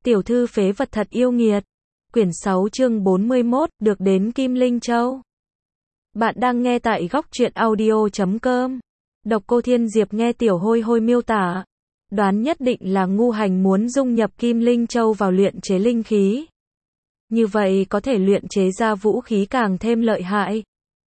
Tiểu thư phế vật thật yêu nghiệt. Quyển 6 chương 41, được đến Kim Linh Châu. Bạn đang nghe tại góc truyện audio.com. Độc Cô Thiên Diệp nghe Tiểu Hôi Hôi miêu tả, đoán nhất định là Ngu Hành muốn dung nhập Kim Linh Châu vào luyện chế linh khí. Như vậy có thể luyện chế ra vũ khí càng thêm lợi hại.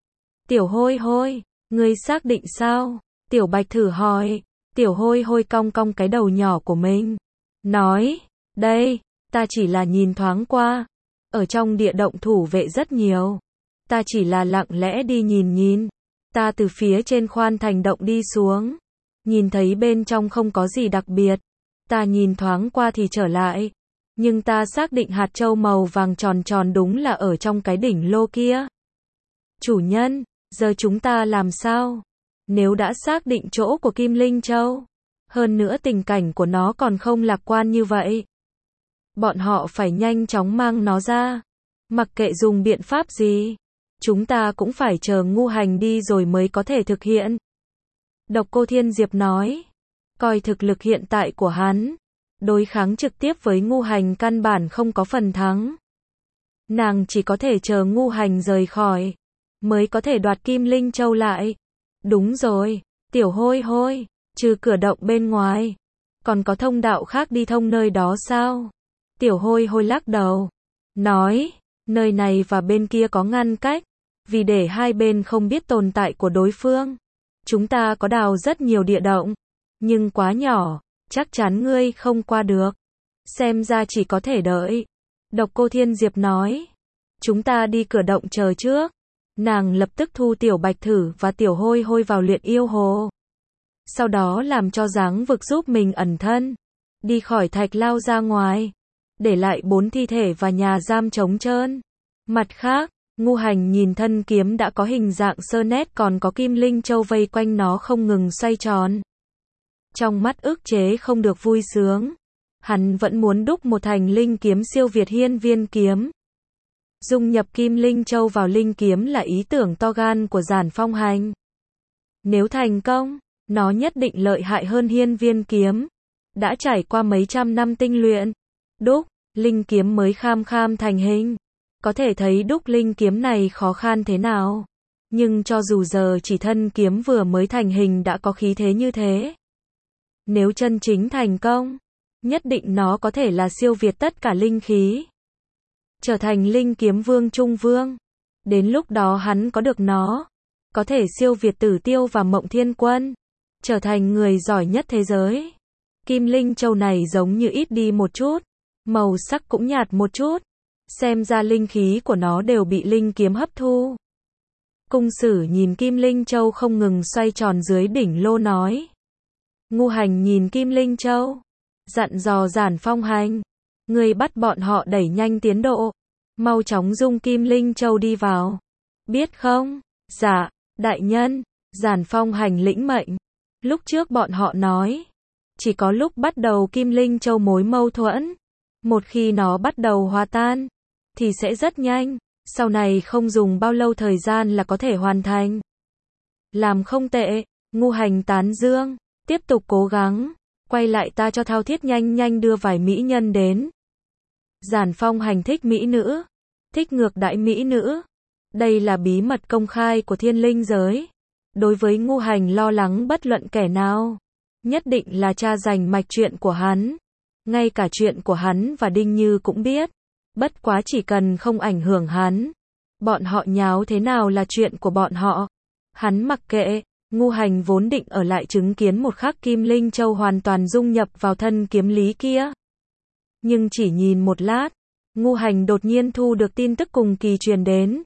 Tiểu Hôi Hôi, ngươi xác định sao? Tiểu Bạch thử hỏi. Tiểu Hôi Hôi cong cong cái đầu nhỏ của mình, nói, đây, ta chỉ là nhìn thoáng qua. Ở trong địa động thủ vệ rất nhiều. Ta chỉ là lặng lẽ đi nhìn. Ta từ phía trên khoan thành động đi xuống. Nhìn thấy bên trong không có gì đặc biệt. Ta nhìn thoáng qua thì trở lại. Nhưng ta xác định hạt châu màu vàng tròn tròn đúng là ở trong cái đỉnh lô kia. Chủ nhân, giờ chúng ta làm sao? Nếu đã xác định chỗ của Kim Linh Châu, hơn nữa tình cảnh của nó còn không lạc quan như vậy, bọn họ phải nhanh chóng mang nó ra. Mặc kệ dùng biện pháp gì, chúng ta cũng phải chờ Ngu Hành đi rồi mới có thể thực hiện. Độc Cô Thiên Diệp nói, coi thực lực hiện tại của hắn, đối kháng trực tiếp với Ngu Hành căn bản không có phần thắng. Nàng chỉ có thể chờ Ngu Hành rời khỏi, mới có thể đoạt Kim Linh Châu lại. Đúng rồi, Tiểu Hôi Hôi, trừ cửa động bên ngoài, còn có thông đạo khác đi thông nơi đó sao? Tiểu Hôi Hôi lắc đầu, nói, nơi này và bên kia có ngăn cách, vì để hai bên không biết tồn tại của đối phương. Chúng ta có đào rất nhiều địa động, nhưng quá nhỏ, chắc chắn ngươi không qua được. Xem ra chỉ có thể đợi. Độc Cô Thiên Diệp nói, chúng ta đi cửa động chờ trước. Nàng lập tức thu Tiểu Bạch Thử và Tiểu Hôi Hôi vào luyện yêu hồ. Sau đó làm cho dáng vực giúp mình ẩn thân, đi khỏi thạch lao ra ngoài, để lại 4 thi thể và nhà giam trống trơn. Mặt khác, Ngu Hành nhìn thân kiếm đã có hình dạng sơ nét còn có Kim Linh Châu vây quanh nó không ngừng xoay tròn. Trong mắt ức chế không được vui sướng, hắn vẫn muốn đúc một thành linh kiếm siêu việt hiên viên kiếm. Dung nhập Kim Linh Châu vào linh kiếm là ý tưởng to gan của Giản Phong Hành. Nếu thành công, nó nhất định lợi hại hơn hiên viên kiếm. Đã trải qua mấy trăm năm tinh luyện, đúc, linh kiếm mới kham kham thành hình. Có thể thấy đúc linh kiếm này khó khăn thế nào. Nhưng cho dù giờ chỉ thân kiếm vừa mới thành hình đã có khí thế như thế. Nếu chân chính thành công, nhất định nó có thể là siêu việt tất cả linh khí, trở thành linh kiếm vương trung vương. Đến lúc đó hắn có được nó, có thể siêu việt Tử Tiêu và Mộng Thiên Quân, trở thành người giỏi nhất thế giới. Kim Linh Châu này giống như ít đi một chút, màu sắc cũng nhạt một chút. Xem ra linh khí của nó đều bị linh kiếm hấp thu. Cung Sử nhìn Kim Linh Châu không ngừng xoay tròn dưới đỉnh lô nói. Ngu Hành nhìn Kim Linh Châu, dặn dò Giản Phong Hành, ngươi bắt bọn họ đẩy nhanh tiến độ, mau chóng dung Kim Linh Châu đi vào. Biết không? Dạ, đại nhân. Giản Phong Hành lĩnh mệnh. Lúc trước bọn họ nói, chỉ có lúc bắt đầu Kim Linh Châu mối mâu thuẫn, một khi nó bắt đầu hòa tan, thì sẽ rất nhanh, sau này không dùng bao lâu thời gian là có thể hoàn thành. Làm không tệ, Ngu Hành tán dương, tiếp tục cố gắng, quay lại ta cho thao thiết nhanh nhanh đưa vài mỹ nhân đến. Giản Phong Hành thích mỹ nữ, thích ngược đãi mỹ nữ. Đây là bí mật công khai của thiên linh giới. Đối với Ngu Hành lo lắng bất luận kẻ nào, nhất định là tra rành mạch chuyện của hắn. Ngay cả chuyện của hắn và Đinh Như cũng biết. Bất quá chỉ cần không ảnh hưởng hắn, bọn họ nháo thế nào là chuyện của bọn họ. Hắn mặc kệ. Ngu Hành vốn định ở lại chứng kiến một khắc Kim Linh Châu hoàn toàn dung nhập vào thân kiếm lý kia. Nhưng chỉ nhìn một lát, Ngu Hành đột nhiên thu được tin tức cùng kỳ truyền đến.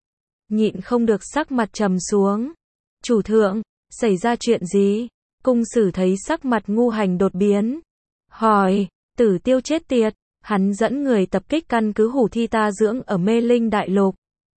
Nhịn không được sắc mặt trầm xuống. Chủ thượng, xảy ra chuyện gì? Cung Sử thấy sắc mặt Ngu Hành đột biến, hỏi. Tử Tiêu chết tiệt, hắn dẫn người tập kích căn cứ Hủ Thi ta dưỡng ở Mê Linh Đại Lục.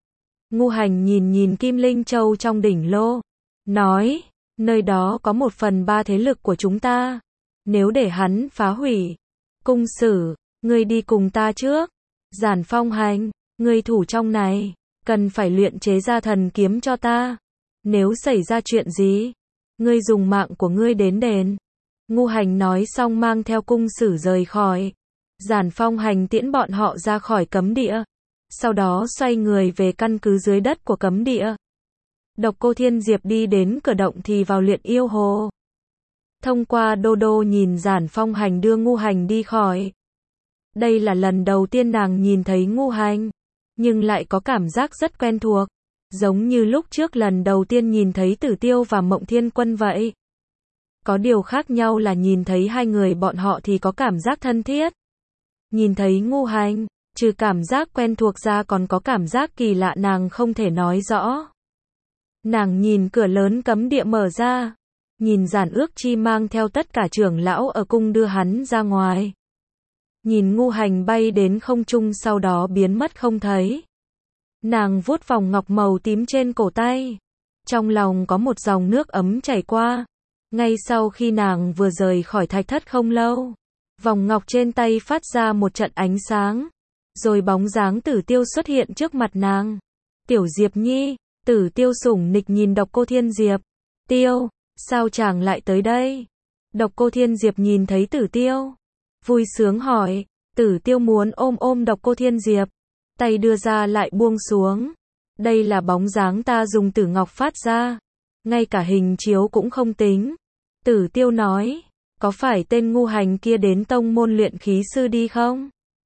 Ngu Hành nhìn Kim Linh Châu trong đỉnh lô, nói, nơi đó có 1/3 thế lực của chúng ta. Nếu để hắn phá hủy. Cung Sử, ngươi đi cùng ta trước. Giản Phong Hành, ngươi thủ trong này, cần phải luyện chế ra thần kiếm cho ta. Nếu xảy ra chuyện gì, ngươi dùng mạng của ngươi đến đền. Ngu Hành nói xong mang theo Cung Sử rời khỏi. Giản Phong Hành tiễn bọn họ ra khỏi cấm địa, sau đó xoay người về căn cứ dưới đất của cấm địa. Độc Cô Thiên Diệp đi đến cửa động thì vào luyện yêu hồ. Thông qua đô đô nhìn Giản Phong Hành đưa Ngu Hành đi khỏi. Đây là lần đầu tiên nàng nhìn thấy Ngu Hành, nhưng lại có cảm giác rất quen thuộc, giống như lúc trước lần đầu tiên nhìn thấy Tử Tiêu và Mộng Thiên Quân vậy. Có điều khác nhau là nhìn thấy hai người bọn họ thì có cảm giác thân thiết. Nhìn thấy Ngu Hành, trừ cảm giác quen thuộc ra còn có cảm giác kỳ lạ nàng không thể nói rõ. Nàng nhìn cửa lớn cấm địa mở ra, nhìn Giản Ước Chi mang theo tất cả trưởng lão ở cung đưa hắn ra ngoài. Nhìn Ngu Hành bay đến không trung sau đó biến mất không thấy. Nàng vuốt vòng ngọc màu tím trên cổ tay. Trong lòng có một dòng nước ấm chảy qua. Ngay sau khi nàng vừa rời khỏi thạch thất không lâu, vòng ngọc trên tay phát ra một trận ánh sáng. Rồi bóng dáng Tử Tiêu xuất hiện trước mặt nàng. Tiểu Diệp Nhi, Tử Tiêu sủng nịch nhìn Độc Cô Thiên Diệp. Tiêu, sao chàng lại tới đây? Độc Cô Thiên Diệp nhìn thấy Tử Tiêu, vui sướng hỏi. Tử Tiêu muốn ôm Độc Cô Thiên Diệp, tay đưa ra lại buông xuống. Đây là bóng dáng ta dùng tử ngọc phát ra, ngay cả hình chiếu cũng không tính. Tử Tiêu nói, có phải tên Ngu Hành kia đến tông môn luyện khí sư đi không?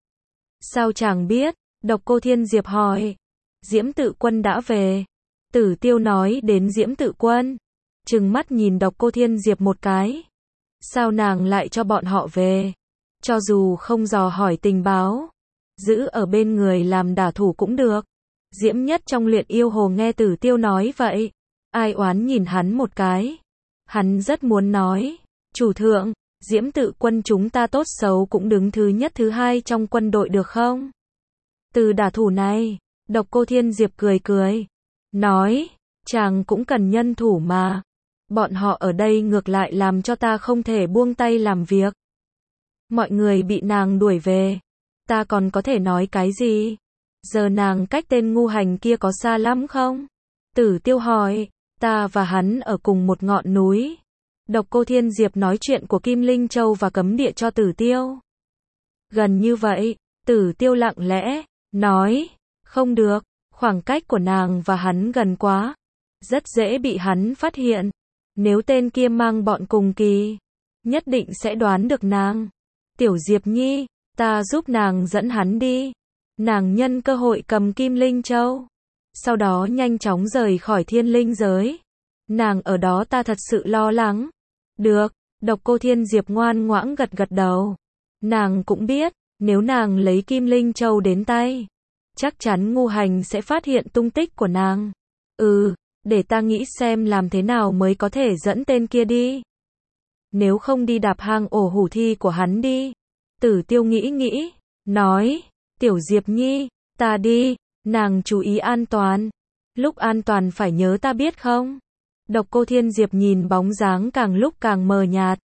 Sao chàng biết? Độc Cô Thiên Diệp hỏi. Diễm Tự Quân đã về. Tử Tiêu nói đến Diễm Tự Quân, trừng mắt nhìn Độc Cô Thiên Diệp một cái. Sao nàng lại cho bọn họ về? Cho dù không dò hỏi tình báo, giữ ở bên người làm đả thủ cũng được. Diễm Nhất trong luyện yêu hồ nghe Tử Tiêu nói vậy, ai oán nhìn hắn một cái. Hắn rất muốn nói, chủ thượng, Diễm Tự Quân chúng ta tốt xấu cũng đứng thứ nhất thứ hai trong quân đội được không? Từ đả thủ này, Độc Cô Thiên Diệp cười cười, nói, chàng cũng cần nhân thủ mà. Bọn họ ở đây ngược lại làm cho ta không thể buông tay làm việc. Mọi người bị nàng đuổi về, ta còn có thể nói cái gì? Giờ nàng cách tên Ngu Hành kia có xa lắm không? Tử Tiêu hỏi, ta và hắn ở cùng một ngọn núi. Độc Cô Thiên Diệp nói chuyện của Kim Linh Châu và cấm địa cho Tử Tiêu. Gần như vậy, Tử Tiêu lặng lẽ, nói, không được, khoảng cách của nàng và hắn gần quá, rất dễ bị hắn phát hiện. Nếu tên kia mang bọn cùng kỳ, nhất định sẽ đoán được nàng. Tiểu Diệp Nhi, ta giúp nàng dẫn hắn đi. Nàng nhân cơ hội cầm Kim Linh Châu, sau đó nhanh chóng rời khỏi thiên linh giới. Nàng ở đó ta thật sự lo lắng. Được, Độc Cô Thiên Diệp ngoan ngoãn gật gật đầu. Nàng cũng biết, nếu nàng lấy Kim Linh Châu đến tay, chắc chắn Ngu Hành sẽ phát hiện tung tích của nàng. Để ta nghĩ xem làm thế nào mới có thể dẫn tên kia đi. Nếu không đi đạp hang ổ hủ thi của hắn đi. Tử Tiêu nghĩ, nói, Tiểu Diệp Nhi, ta đi, nàng chú ý an toàn. Lúc an toàn phải nhớ ta biết không? Độc Cô Thiên Diệp nhìn bóng dáng càng lúc càng mờ nhạt,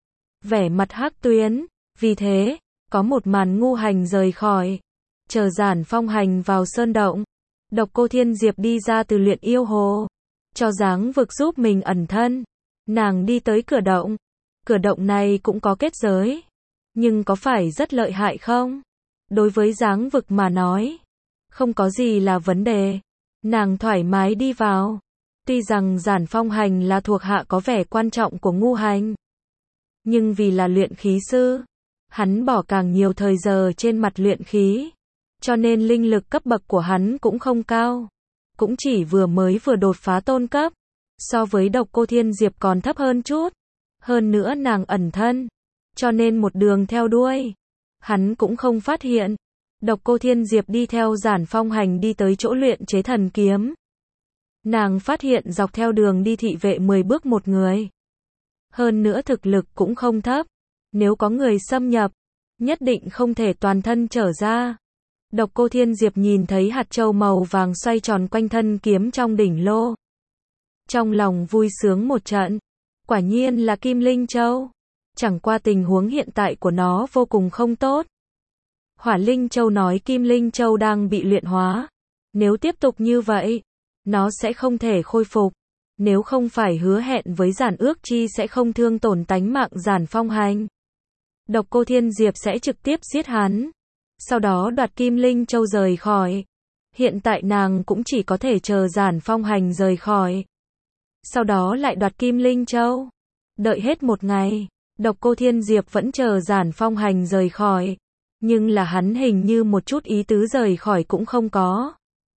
vẻ mặt hắc tuyến. Vì thế, có một màn Ngu Hành rời khỏi, chờ Giản Phong Hành vào sơn động. Độc Cô Thiên Diệp đi ra từ luyện yêu hồ, cho dáng vực giúp mình ẩn thân. Nàng đi tới cửa động. Cửa động này cũng có kết giới, nhưng có phải rất lợi hại không? Đối với dáng vực mà nói, không có gì là vấn đề. Nàng thoải mái đi vào. Tuy rằng Giản Phong Hành là thuộc hạ có vẻ quan trọng của Ngu Hành, nhưng vì là luyện khí sư, hắn bỏ càng nhiều thời giờ trên mặt luyện khí, cho nên linh lực cấp bậc của hắn cũng không cao, cũng chỉ vừa đột phá tôn cấp, so với Độc Cô Thiên Diệp còn thấp hơn chút. Hơn nữa nàng ẩn thân, cho nên một đường theo đuôi, hắn cũng không phát hiện. Độc Cô Thiên Diệp đi theo Giản Phong Hành đi tới chỗ luyện chế thần kiếm. Nàng phát hiện dọc theo đường đi thị vệ 10 bước một người. Hơn nữa thực lực cũng không thấp. Nếu có người xâm nhập, nhất định không thể toàn thân trở ra. Độc Cô Thiên Diệp nhìn thấy hạt châu màu vàng xoay tròn quanh thân kiếm trong đỉnh lô. Trong lòng vui sướng một trận. Quả nhiên là Kim Linh Châu. Chẳng qua tình huống hiện tại của nó vô cùng không tốt. Hỏa Linh Châu nói Kim Linh Châu đang bị luyện hóa. Nếu tiếp tục như vậy, nó sẽ không thể khôi phục. Nếu không phải hứa hẹn với Giản Ước Chi sẽ không thương tổn tánh mạng Giản Phong Hành. Độc Cô Thiên Diệp sẽ trực tiếp giết hắn. Sau đó đoạt Kim Linh Châu rời khỏi. Hiện tại nàng cũng chỉ có thể chờ Giản Phong Hành rời khỏi. Sau đó lại đoạt Kim Linh Châu. Đợi hết một ngày, Độc Cô Thiên Diệp vẫn chờ Giản Phong Hành rời khỏi. Nhưng là hắn hình như một chút ý tứ rời khỏi cũng không có.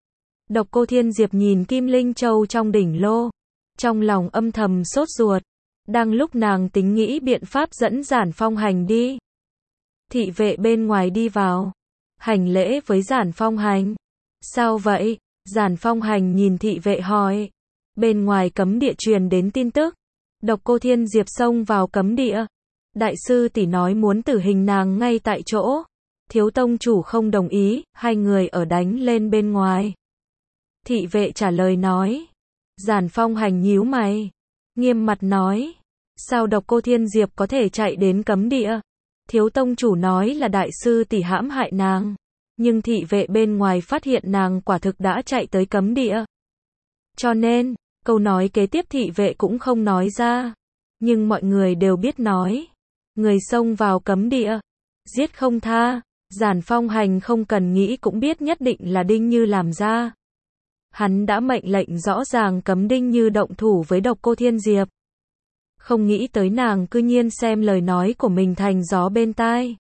Độc Cô Thiên Diệp nhìn Kim Linh Châu trong đỉnh lô. Trong lòng âm thầm sốt ruột. Đang lúc nàng tính nghĩ biện pháp dẫn Giản Phong Hành đi. Thị vệ bên ngoài đi vào. Hành lễ với Giản Phong Hành. Sao vậy? Giản Phong Hành nhìn thị vệ hỏi. Bên ngoài cấm địa truyền đến tin tức. Độc Cô Thiên Diệp xông vào cấm địa. Đại sư tỷ nói muốn tử hình nàng ngay tại chỗ. Thiếu tông chủ không đồng ý, hai người ở đánh lên bên ngoài. Thị vệ trả lời nói. Giản Phong Hành nhíu mày. Nghiêm mặt nói. Sao Độc Cô Thiên Diệp có thể chạy đến cấm địa? Thiếu tông chủ nói là đại sư tỷ hãm hại nàng. Nhưng thị vệ bên ngoài phát hiện nàng quả thực đã chạy tới cấm địa. Cho nên, câu nói kế tiếp thị vệ cũng không nói ra. Nhưng mọi người đều biết nói. Người xông vào cấm địa. Giết không tha. Giản Phong Hành không cần nghĩ cũng biết nhất định là Đinh Như làm ra. Hắn đã mệnh lệnh rõ ràng cấm Đinh Như động thủ với Độc Cô Thiên Diệp. Không nghĩ tới nàng cư nhiên xem lời nói của mình thành gió bên tai.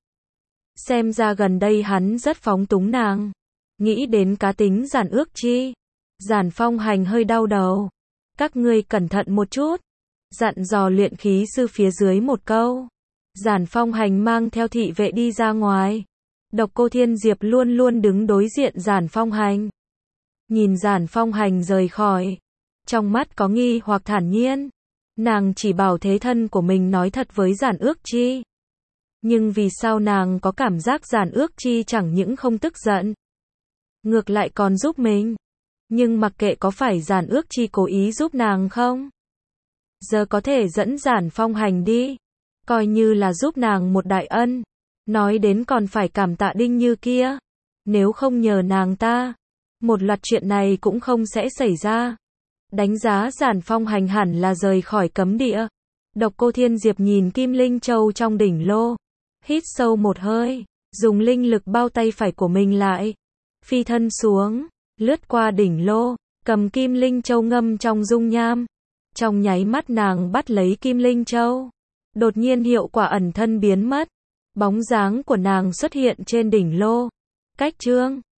Xem ra gần đây hắn rất phóng túng nàng. Nghĩ đến cá tính Giản Ước Chi. Giản Phong Hành hơi đau đầu. Các ngươi cẩn thận một chút. Dặn dò luyện khí sư phía dưới một câu. Giản Phong Hành mang theo thị vệ đi ra ngoài. Độc Cô Thiên Diệp luôn luôn đứng đối diện Giản Phong Hành. Nhìn Giản Phong Hành rời khỏi. Trong mắt có nghi hoặc thản nhiên. Nàng chỉ bảo thế thân của mình nói thật với Giản Ước Chi. Nhưng vì sao nàng có cảm giác Giản Ước Chi chẳng những không tức giận. Ngược lại còn giúp mình. Nhưng mặc kệ có phải Giản Ước Chi cố ý giúp nàng không. Giờ có thể dẫn Giản Phong Hành đi. Coi như là giúp nàng một đại ân. Nói đến còn phải cảm tạ Đinh Như kia. Nếu không nhờ nàng ta, một loạt chuyện này cũng không sẽ xảy ra. Đánh giá Giản Phong Hành hẳn là rời khỏi cấm địa. Độc Cô Thiên Diệp nhìn Kim Linh Châu trong đỉnh lô. Hít sâu một hơi. Dùng linh lực bao tay phải của mình lại. Phi thân xuống. Lướt qua đỉnh lô. Cầm Kim Linh Châu ngâm trong dung nham. Trong nháy mắt nàng bắt lấy Kim Linh Châu. Đột nhiên hiệu quả ẩn thân biến mất. Bóng dáng của nàng xuất hiện trên đỉnh lô. Cách chương